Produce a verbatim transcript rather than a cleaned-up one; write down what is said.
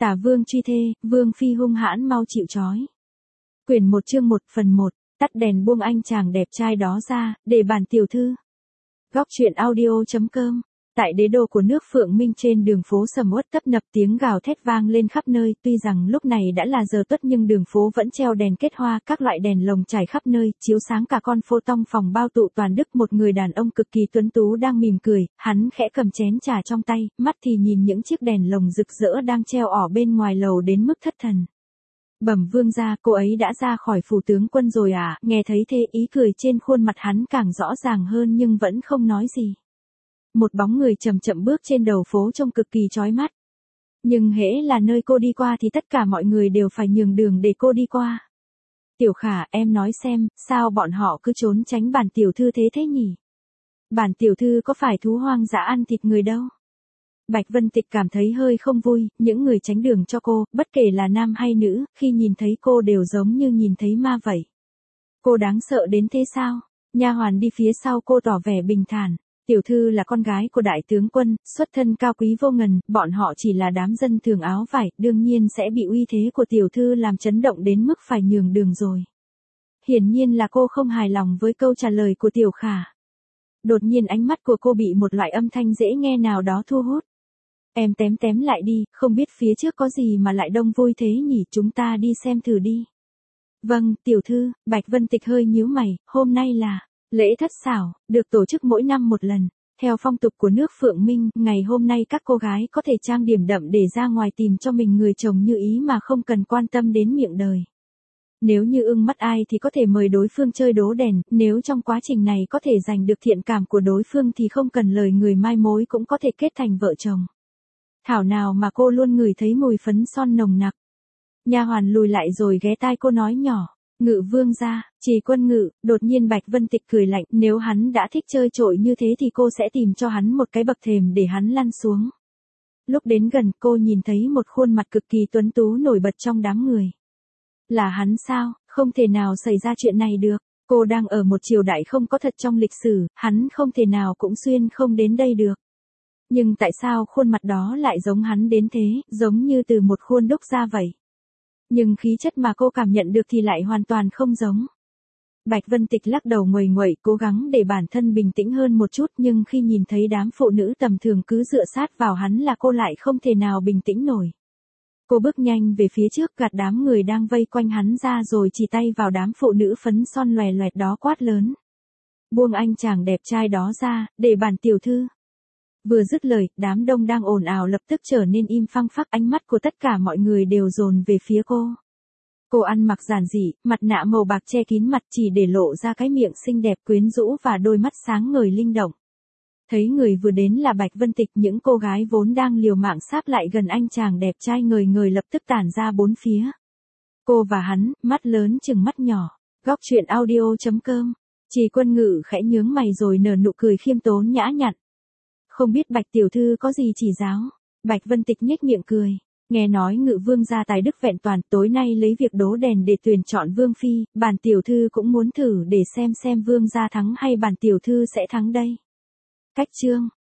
Tả vương truy thê, vương phi hung hãn mau chịu trói. Quyển một chương một phần một, tắt đèn buông anh chàng đẹp trai đó ra, để bản tiểu thư. Góc truyện audio chấm com. Tại đế đô của nước Phượng Minh trên đường phố sầm uất tấp nập tiếng gào thét vang lên khắp nơi, tuy rằng lúc này đã là giờ tuất nhưng đường phố vẫn treo đèn kết hoa, các loại đèn lồng trải khắp nơi, chiếu sáng cả con phố tông phòng bao tụ toàn đức. Một người đàn ông cực kỳ tuấn tú đang mỉm cười, hắn khẽ cầm chén trà trong tay, mắt thì nhìn những chiếc đèn lồng rực rỡ đang treo ở bên ngoài lầu đến mức thất thần. Bẩm vương gia, cô ấy đã ra khỏi phủ tướng quân rồi à? Nghe thấy thế ý cười trên khuôn mặt hắn càng rõ ràng hơn nhưng vẫn không nói gì. Một bóng người chậm chậm bước trên đầu phố trông cực kỳ chói mắt. Nhưng hễ là nơi cô đi qua thì tất cả mọi người đều phải nhường đường để cô đi qua. Tiểu Khả, em nói xem, sao bọn họ cứ trốn tránh bản tiểu thư thế thế nhỉ? Bản tiểu thư có phải thú hoang dã ăn thịt người đâu. Bạch Vân Tịch cảm thấy hơi không vui, những người tránh đường cho cô, bất kể là nam hay nữ, khi nhìn thấy cô đều giống như nhìn thấy ma vậy. Cô đáng sợ đến thế sao? Nha hoàn đi phía sau cô tỏ vẻ bình thản. Tiểu thư là con gái của đại tướng quân, xuất thân cao quý vô ngần, bọn họ chỉ là đám dân thường áo vải, đương nhiên sẽ bị uy thế của tiểu thư làm chấn động đến mức phải nhường đường rồi. Hiển nhiên là cô không hài lòng với câu trả lời của Tiểu Khả. Đột nhiên ánh mắt của cô bị một loại âm thanh dễ nghe nào đó thu hút. Em tém tém lại đi, không biết phía trước có gì mà lại đông vui thế nhỉ, chúng ta đi xem thử đi. Vâng, tiểu thư. Bạch Vân Tịch hơi nhíu mày, hôm nay là lễ thất xảo, được tổ chức mỗi năm một lần. Theo phong tục của nước Phượng Minh, ngày hôm nay các cô gái có thể trang điểm đậm để ra ngoài tìm cho mình người chồng như ý mà không cần quan tâm đến miệng đời. Nếu như ưng mắt ai thì có thể mời đối phương chơi đố đèn, nếu trong quá trình này có thể giành được thiện cảm của đối phương thì không cần lời người mai mối cũng có thể kết thành vợ chồng. Thảo nào mà cô luôn ngửi thấy mùi phấn son nồng nặc. Nha hoàn lùi lại rồi ghé tai cô nói nhỏ. Ngự vương gia, Trì Quân Ngự. Đột nhiên Bạch Vân Tịch cười lạnh, nếu hắn đã thích chơi trội như thế thì cô sẽ tìm cho hắn một cái bậc thềm để hắn lăn xuống. Lúc đến gần cô nhìn thấy một khuôn mặt cực kỳ tuấn tú nổi bật trong đám người. Là hắn sao? Không thể nào xảy ra chuyện này được. Cô đang ở một triều đại không có thật trong lịch sử, hắn không thể nào cũng xuyên không đến đây được. Nhưng tại sao khuôn mặt đó lại giống hắn đến thế, giống như từ một khuôn đúc ra vậy? Nhưng khí chất mà cô cảm nhận được thì lại hoàn toàn không giống. Bạch Vân Tịch lắc đầu nguầy nguậy, cố gắng để bản thân bình tĩnh hơn một chút, nhưng khi nhìn thấy đám phụ nữ tầm thường cứ dựa sát vào hắn là cô lại không thể nào bình tĩnh nổi. Cô bước nhanh về phía trước, gạt đám người đang vây quanh hắn ra rồi chỉ tay vào đám phụ nữ phấn son loè loẹt đó quát lớn. Buông anh chàng đẹp trai đó ra, để bản tiểu thư. Vừa dứt lời, đám đông đang ồn ào lập tức trở nên im phăng phắc, ánh mắt của tất cả mọi người đều dồn về phía cô. Cô ăn mặc giản dị, mặt nạ màu bạc che kín mặt chỉ để lộ ra cái miệng xinh đẹp quyến rũ và đôi mắt sáng ngời linh động. Thấy người vừa đến là Bạch Vân Tịch, những cô gái vốn đang liều mạng sáp lại gần anh chàng đẹp trai ngời ngời lập tức tản ra bốn phía. Cô và hắn, mắt lớn chừng mắt nhỏ. Góc truyện audio chấm com. Trì Quân Ngự khẽ nhướng mày rồi nở nụ cười khiêm tốn nhã nhặn. Không biết Bạch tiểu thư có gì chỉ giáo? Bạch Vân Tịch nhếch miệng cười. Nghe nói Ngự vương gia tài đức vẹn toàn, tối nay lấy việc đố đèn để tuyển chọn vương phi, bản tiểu thư cũng muốn thử để xem xem vương gia thắng hay bản tiểu thư sẽ thắng đây. Cách chương